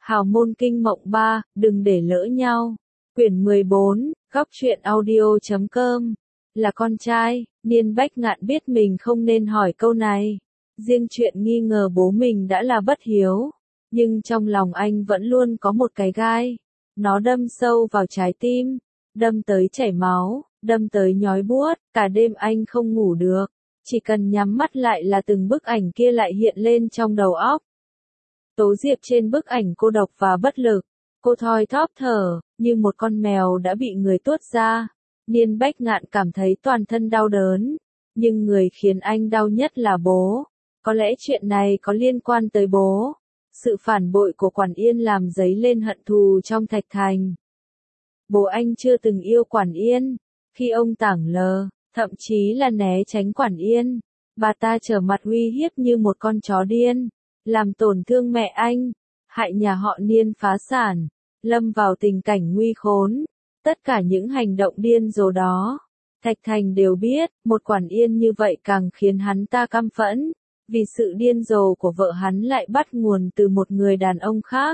Hào môn kinh mộng 3, đừng để lỡ nhau. Quyển 14, góc truyện audio.com. Là con trai, Niên Bách Ngạn biết mình không nên hỏi câu này. Riêng chuyện nghi ngờ bố mình đã là bất hiếu. Nhưng trong lòng anh vẫn luôn có một cái gai. Nó đâm sâu vào trái tim. Đâm tới chảy máu, đâm tới nhói buốt. Cả đêm anh không ngủ được. Chỉ cần nhắm mắt lại là từng bức ảnh kia lại hiện lên trong đầu óc. Tố Diệp trên bức ảnh cô độc và bất lực. Cô thoi thóp thở, như một con mèo đã bị người tuốt ra. Niên Bách Ngạn cảm thấy toàn thân đau đớn. Nhưng người khiến anh đau nhất là bố. Có lẽ chuyện này có liên quan tới bố. Sự phản bội của Quản Yên làm dấy lên hận thù trong Thạch Thành. Bố anh chưa từng yêu Quản Yên. Khi ông tảng lờ, thậm chí là né tránh Quản Yên. Bà ta trở mặt uy hiếp như một con chó điên. Làm tổn thương mẹ anh. Hại nhà họ Niên phá sản. Lâm vào tình cảnh nguy khốn. Tất cả những hành động điên rồ đó. Thạch Thành đều biết, một Quản Yên như vậy càng khiến hắn ta căm phẫn. Vì sự điên rồ của vợ hắn lại bắt nguồn từ một người đàn ông khác.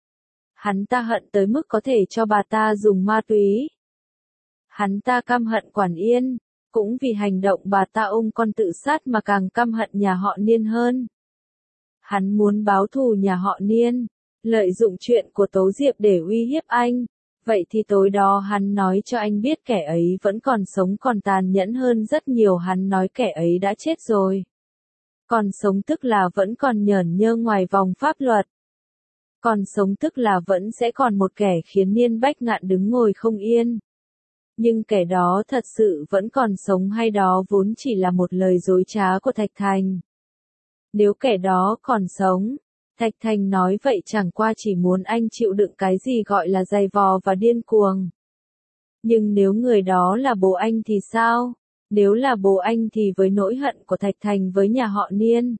Hắn ta hận tới mức có thể cho bà ta dùng ma túy. Hắn ta căm hận Quản Yên, cũng vì hành động bà ta ôm con tự sát mà càng căm hận nhà họ Niên hơn. Hắn muốn báo thù nhà họ Niên, lợi dụng chuyện của Tố Diệp để uy hiếp anh. Vậy thì tối đó hắn nói cho anh biết kẻ ấy vẫn còn sống, còn tàn nhẫn hơn rất nhiều. Hắn nói kẻ ấy đã chết rồi. Còn sống tức là vẫn còn nhởn nhơ ngoài vòng pháp luật. Còn sống tức là vẫn sẽ còn một kẻ khiến Niên Bách Ngạn đứng ngồi không yên. Nhưng kẻ đó thật sự vẫn còn sống hay đó vốn chỉ là một lời dối trá của Thạch Thành? Nếu kẻ đó còn sống, Thạch Thành nói vậy chẳng qua chỉ muốn anh chịu đựng cái gì gọi là dày vò và điên cuồng. Nhưng nếu người đó là bố anh thì sao? Nếu là bố anh thì với nỗi hận của Thạch Thành với nhà họ Niên,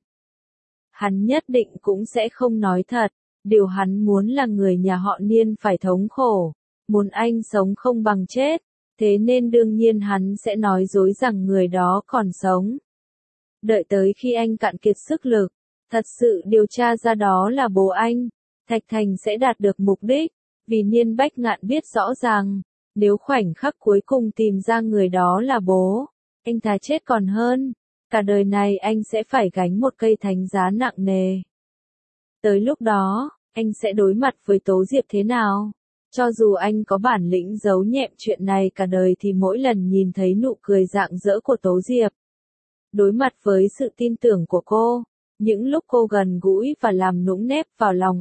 hắn nhất định cũng sẽ không nói thật. Điều hắn muốn là người nhà họ Niên phải thống khổ, muốn anh sống không bằng chết. Thế nên đương nhiên hắn sẽ nói dối rằng người đó còn sống. Đợi tới khi anh cạn kiệt sức lực, thật sự điều tra ra đó là bố anh, Thạch Thành sẽ đạt được mục đích. Vì Niên Bách Ngạn biết rõ ràng, nếu khoảnh khắc cuối cùng tìm ra người đó là bố, anh thà chết còn hơn. Cả đời này anh sẽ phải gánh một cây thánh giá nặng nề. Tới lúc đó, anh sẽ đối mặt với Tố Diệp thế nào? Cho dù anh có bản lĩnh giấu nhẹm chuyện này cả đời thì mỗi lần nhìn thấy nụ cười rạng rỡ của Tố Diệp, đối mặt với sự tin tưởng của cô, những lúc cô gần gũi và làm nũng nép vào lòng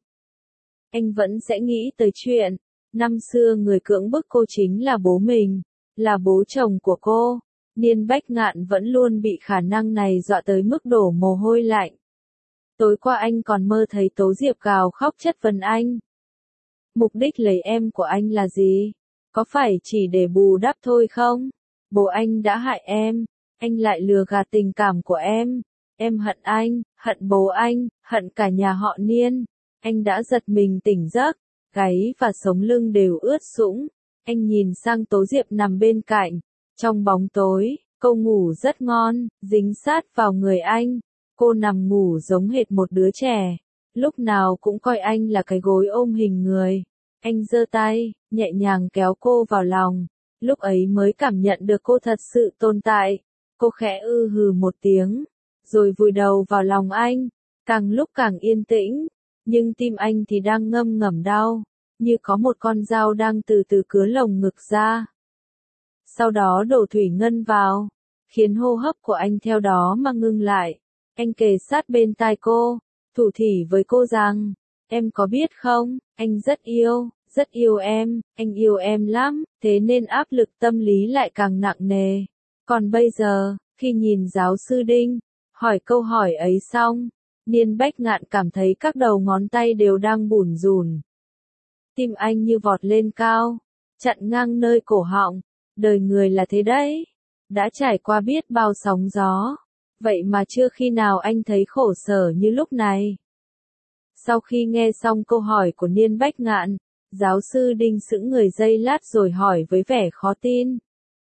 anh vẫn sẽ nghĩ tới chuyện, năm xưa người cưỡng bức cô chính là bố mình, là bố chồng của cô. Niên Bách Ngạn vẫn luôn bị khả năng này dọa tới mức đổ mồ hôi lạnh. Tối qua anh còn mơ thấy Tố Diệp gào khóc chất vấn anh. Mục đích lấy em của anh là gì? Có phải chỉ để bù đắp thôi không? Bố anh đã hại em, anh lại lừa gạt tình cảm của em. Em hận anh, hận bố anh, hận cả nhà họ Niên. Anh đã giật mình tỉnh giấc, gáy và sống lưng đều ướt sũng. Anh nhìn sang Tố Diệp nằm bên cạnh. Trong bóng tối, cô ngủ rất ngon, dính sát vào người anh. Cô nằm ngủ giống hệt một đứa trẻ. Lúc nào cũng coi anh là cái gối ôm hình người. Anh giơ tay, nhẹ nhàng kéo cô vào lòng. Lúc ấy mới cảm nhận được cô thật sự tồn tại. Cô khẽ hừ một tiếng, rồi vùi đầu vào lòng anh. Càng lúc càng yên tĩnh, nhưng tim anh thì đang ngâm ngầm đau, như có một con dao đang từ từ cứa lồng ngực ra. Sau đó đổ thủy ngân vào, khiến hô hấp của anh theo đó mà ngưng lại. Anh kề sát bên tai cô, thủ thỉ với cô rằng, em có biết không, anh rất yêu em, anh yêu em lắm, thế nên áp lực tâm lý lại càng nặng nề. Còn bây giờ, khi nhìn giáo sư Đinh, hỏi câu hỏi ấy xong, Niên Bách Ngạn cảm thấy các đầu ngón tay đều đang bủn rủn. Tim anh như vọt lên cao, chặn ngang nơi cổ họng. Đời người là thế đấy, đã trải qua biết bao sóng gió, vậy mà chưa khi nào anh thấy khổ sở như lúc này. Sau khi nghe xong câu hỏi của Niên Bách Ngạn, giáo sư Đinh sững người giây lát rồi hỏi với vẻ khó tin.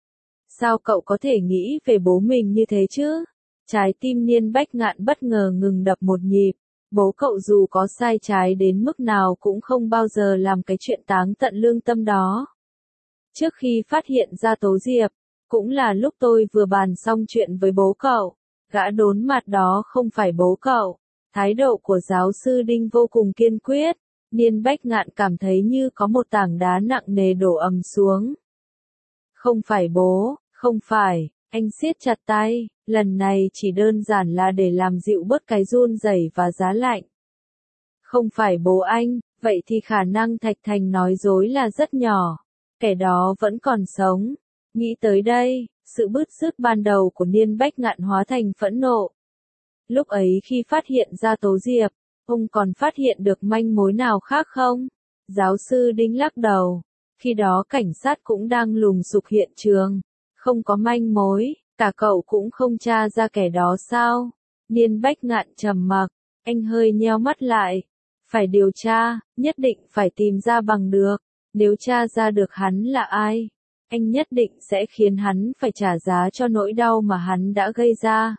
Sao cậu có thể nghĩ về bố mình như thế chứ? Trái tim Niên Bách Ngạn bất ngờ ngừng đập một nhịp. Bố cậu dù có sai trái đến mức nào cũng không bao giờ làm cái chuyện táng tận lương tâm đó. Trước khi phát hiện ra Tố Diệp, cũng là lúc tôi vừa bàn xong chuyện với bố cậu, gã đốn mặt đó không phải bố cậu. Thái độ của giáo sư Đinh vô cùng kiên quyết, Niên Bách Ngạn cảm thấy như có một tảng đá nặng nề đổ ầm xuống. Không phải bố, không phải, anh siết chặt tay, lần này chỉ đơn giản là để làm dịu bớt cái run rẩy và giá lạnh. Không phải bố anh, vậy thì khả năng Thạch Thành nói dối là rất nhỏ, kẻ đó vẫn còn sống. Nghĩ tới đây, sự bứt rứt ban đầu của Niên Bách Ngạn hóa thành phẫn nộ. Lúc ấy khi phát hiện ra Tố Diệp, ông còn phát hiện được manh mối nào khác không? Giáo sư Đinh lắc đầu. Khi đó cảnh sát cũng đang lùng sục hiện trường. Không có manh mối, cả cậu cũng không tra ra kẻ đó sao? Niên Bách Ngạn trầm mặc, anh hơi nheo mắt lại. Phải điều tra, nhất định phải tìm ra bằng được. Nếu tra ra được hắn là ai, anh nhất định sẽ khiến hắn phải trả giá cho nỗi đau mà hắn đã gây ra.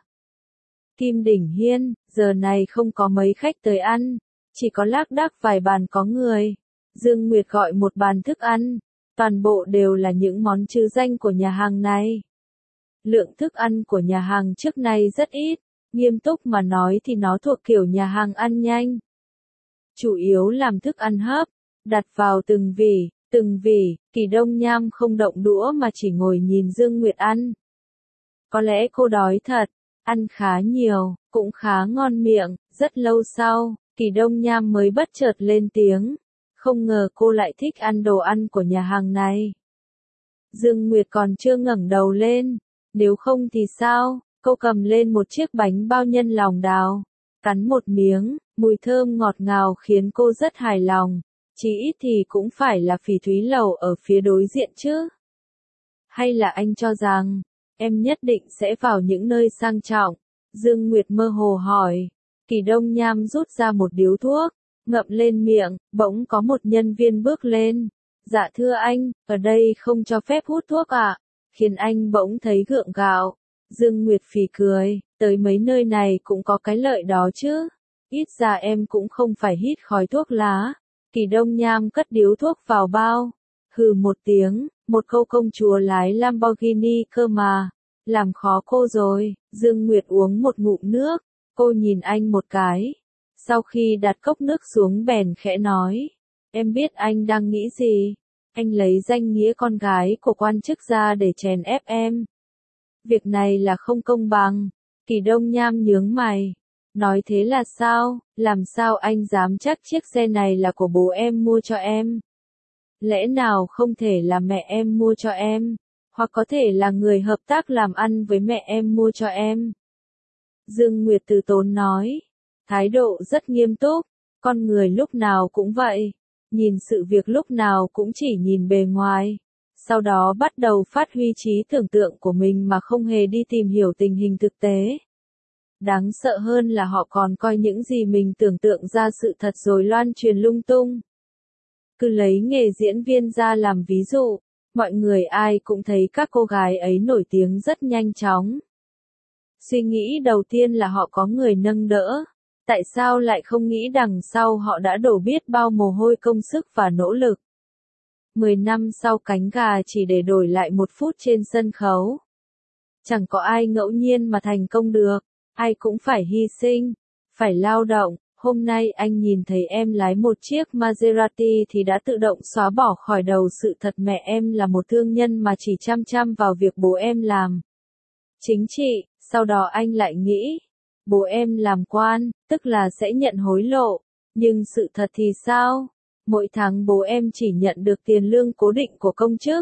Kim Đỉnh Hiên, giờ này không có mấy khách tới ăn, chỉ có lác đác vài bàn có người. Dương Nguyệt gọi một bàn thức ăn, toàn bộ đều là những món trứ danh của nhà hàng này. Lượng thức ăn của nhà hàng trước nay rất ít, nghiêm túc mà nói thì nó thuộc kiểu nhà hàng ăn nhanh. Chủ yếu làm thức ăn hấp, đặt vào từng vỉ, Kỳ Đông Nham không động đũa mà chỉ ngồi nhìn Dương Nguyệt ăn. Có lẽ cô đói thật, ăn khá nhiều, cũng khá ngon miệng, rất lâu sau, Kỳ Đông Nham mới bất chợt lên tiếng. Không ngờ cô lại thích ăn đồ ăn của nhà hàng này. Dương Nguyệt còn chưa ngẩng đầu lên, nếu không thì sao? Cô cầm lên một chiếc bánh bao nhân lòng đào, cắn một miếng, mùi thơm ngọt ngào khiến cô rất hài lòng. Chỉ ít thì cũng phải là Phỉ Thúy Lầu ở phía đối diện chứ. Hay là anh cho rằng, em nhất định sẽ vào những nơi sang trọng? Dương Nguyệt mơ hồ hỏi. Kỳ Đông Nham rút ra một điếu thuốc, ngậm lên miệng, bỗng có một nhân viên bước lên. Dạ thưa anh, ở đây không cho phép hút thuốc ạ. Khiến anh bỗng thấy gượng gạo. Dương Nguyệt phì cười, tới mấy nơi này cũng có cái lợi đó chứ. Ít ra em cũng không phải hít khói thuốc lá. Kỳ Đông Nham cất điếu thuốc vào bao. Hừ một tiếng, một câu công chúa lái Lamborghini cơ mà. Làm khó cô rồi. Dương Nguyệt uống một ngụm nước. Cô nhìn anh một cái. Sau khi đặt cốc nước xuống bèn khẽ nói. Em biết anh đang nghĩ gì. Anh lấy danh nghĩa con gái của quan chức ra để chèn ép em. Việc này là không công bằng. Kỳ Đông Nham nhướng mày. Nói thế là sao? Làm sao anh dám chắc chiếc xe này là của bố em mua cho em? Lẽ nào không thể là mẹ em mua cho em? Hoặc có thể là người hợp tác làm ăn với mẹ em mua cho em? Dương Nguyệt từ tốn nói. Thái độ rất nghiêm túc. Con người lúc nào cũng vậy. Nhìn sự việc lúc nào cũng chỉ nhìn bề ngoài. Sau đó bắt đầu phát huy trí tưởng tượng của mình mà không hề đi tìm hiểu tình hình thực tế. Đáng sợ hơn là họ còn coi những gì mình tưởng tượng ra sự thật rồi loan truyền lung tung. Cứ lấy nghề diễn viên ra làm ví dụ, mọi người ai cũng thấy các cô gái ấy nổi tiếng rất nhanh chóng. Suy nghĩ đầu tiên là họ có người nâng đỡ. Tại sao lại không nghĩ đằng sau họ đã đổ biết bao mồ hôi công sức và nỗ lực. 10 năm sau cánh gà chỉ để đổi lại 1 phút trên sân khấu. Chẳng có ai ngẫu nhiên mà thành công được, ai cũng phải hy sinh, phải lao động. Hôm nay anh nhìn thấy em lái một chiếc Maserati thì đã tự động xóa bỏ khỏi đầu sự thật mẹ em là một thương nhân mà chỉ chăm chăm vào việc bố em làm chính trị. Sau đó anh lại nghĩ, bố em làm quan, tức là sẽ nhận hối lộ. Nhưng sự thật thì sao? Mỗi tháng bố em chỉ nhận được tiền lương cố định của công chức.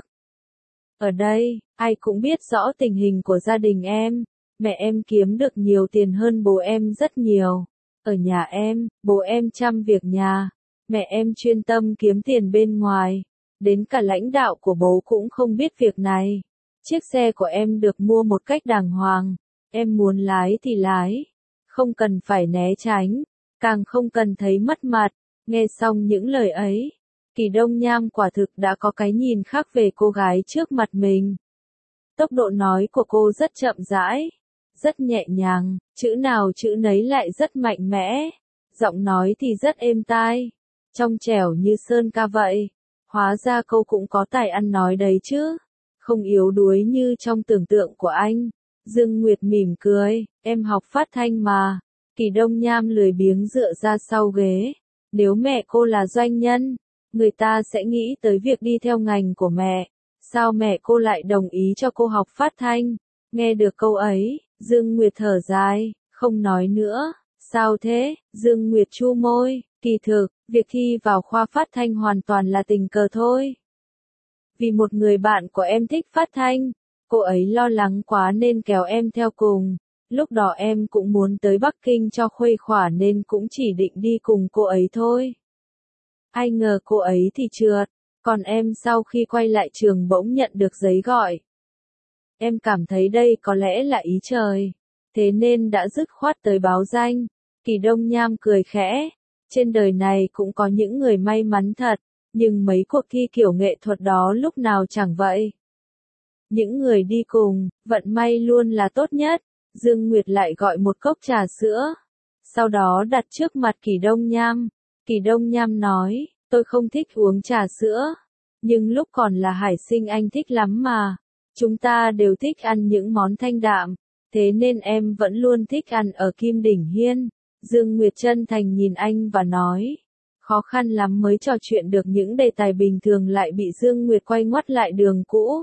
Ở đây, ai cũng biết rõ tình hình của gia đình em. Mẹ em kiếm được nhiều tiền hơn bố em rất nhiều. Ở nhà em, bố em chăm việc nhà. Mẹ em chuyên tâm kiếm tiền bên ngoài. Đến cả lãnh đạo của bố cũng không biết việc này. Chiếc xe của em được mua một cách đàng hoàng. Em muốn lái thì lái. Không cần phải né tránh. Càng không cần thấy mất mặt. Nghe xong những lời ấy, Kỳ Đông Nham quả thực đã có cái nhìn khác về cô gái trước mặt mình. Tốc độ nói của cô rất chậm rãi, rất nhẹ nhàng, chữ nào chữ nấy lại rất mạnh mẽ. giọng nói thì rất êm tai, trong trẻo như sơn ca vậy. Hóa ra cô cũng có tài ăn nói đấy chứ, không yếu đuối như trong tưởng tượng của anh. Dương Nguyệt mỉm cười, em học phát thanh mà. Kỳ Đông Nham lười biếng dựa ra sau ghế. Nếu mẹ cô là doanh nhân, người ta sẽ nghĩ tới việc đi theo ngành của mẹ. Sao mẹ cô lại đồng ý cho cô học phát thanh? Nghe được câu ấy, Dương Nguyệt thở dài, không nói nữa. Sao thế? Dương Nguyệt chu môi, kỳ thực, việc thi vào khoa phát thanh hoàn toàn là tình cờ thôi. Vì một người bạn của em thích phát thanh, cô ấy lo lắng quá nên kéo em theo cùng. Lúc đó em cũng muốn tới Bắc Kinh cho khuây khỏa nên cũng chỉ định đi cùng cô ấy thôi. Ai ngờ cô ấy thì trượt, còn em sau khi quay lại trường bỗng nhận được giấy gọi. Em cảm thấy đây có lẽ là ý trời, thế nên đã dứt khoát tới báo danh. Kỳ Đông Nham cười khẽ, trên đời này cũng có những người may mắn thật, nhưng mấy cuộc thi kiểu nghệ thuật đó lúc nào chẳng vậy. Những người đi cùng, vận may luôn là tốt nhất. Dương Nguyệt lại gọi một cốc trà sữa, sau đó đặt trước mặt Kỳ Đông Nham. Kỳ Đông Nham nói, tôi không thích uống trà sữa, nhưng lúc còn là hải sinh anh thích lắm mà. Chúng ta đều thích ăn những món thanh đạm, thế nên em vẫn luôn thích ăn ở Kim Đỉnh Hiên. Dương Nguyệt chân thành nhìn anh và nói, khó khăn lắm mới trò chuyện được những đề tài bình thường lại bị Dương Nguyệt quay ngoắt lại đường cũ.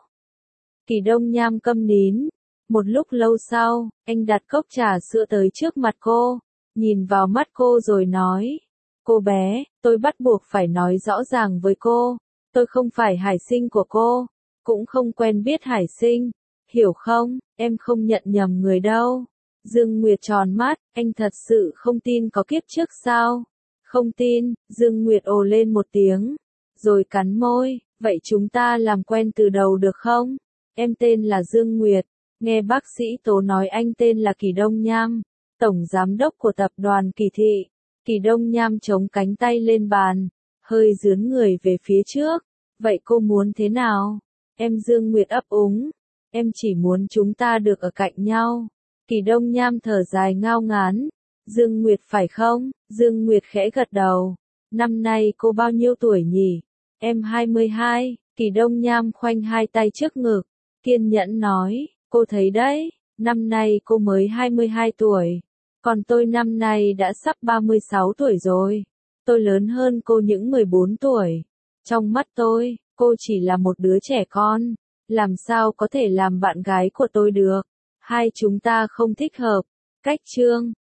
Kỳ Đông Nham câm nín. Một lúc lâu sau, anh đặt cốc trà sữa tới trước mặt cô, nhìn vào mắt cô rồi nói, cô bé, tôi bắt buộc phải nói rõ ràng với cô, tôi không phải hải sinh của cô, cũng không quen biết hải sinh, hiểu không, em không nhận nhầm người đâu. Dương Nguyệt tròn mắt, anh thật sự không tin có kiếp trước sao? Không tin, Dương Nguyệt ồ lên một tiếng, rồi cắn môi, vậy chúng ta làm quen từ đầu được không? Em tên là Dương Nguyệt. Nghe bác sĩ Tố nói anh tên là Kỳ Đông Nham, tổng giám đốc của tập đoàn Kỳ Thị. Kỳ Đông Nham chống cánh tay lên bàn, hơi dướn người về phía trước. Vậy cô muốn thế nào? Em Dương Nguyệt ấp úng. Em chỉ muốn chúng ta được ở cạnh nhau. Kỳ Đông Nham thở dài ngao ngán. Dương Nguyệt phải không? Dương Nguyệt khẽ gật đầu. Năm nay cô bao nhiêu tuổi nhỉ? Em 22. Kỳ Đông Nham khoanh hai tay trước ngực, kiên nhẫn nói. Cô thấy đấy, năm nay cô mới 22 tuổi, còn tôi năm nay đã sắp 36 tuổi rồi. Tôi lớn hơn cô những 14 tuổi. Trong mắt tôi, cô chỉ là một đứa trẻ con, làm sao có thể làm bạn gái của tôi được. Hai chúng ta không thích hợp. Cách chương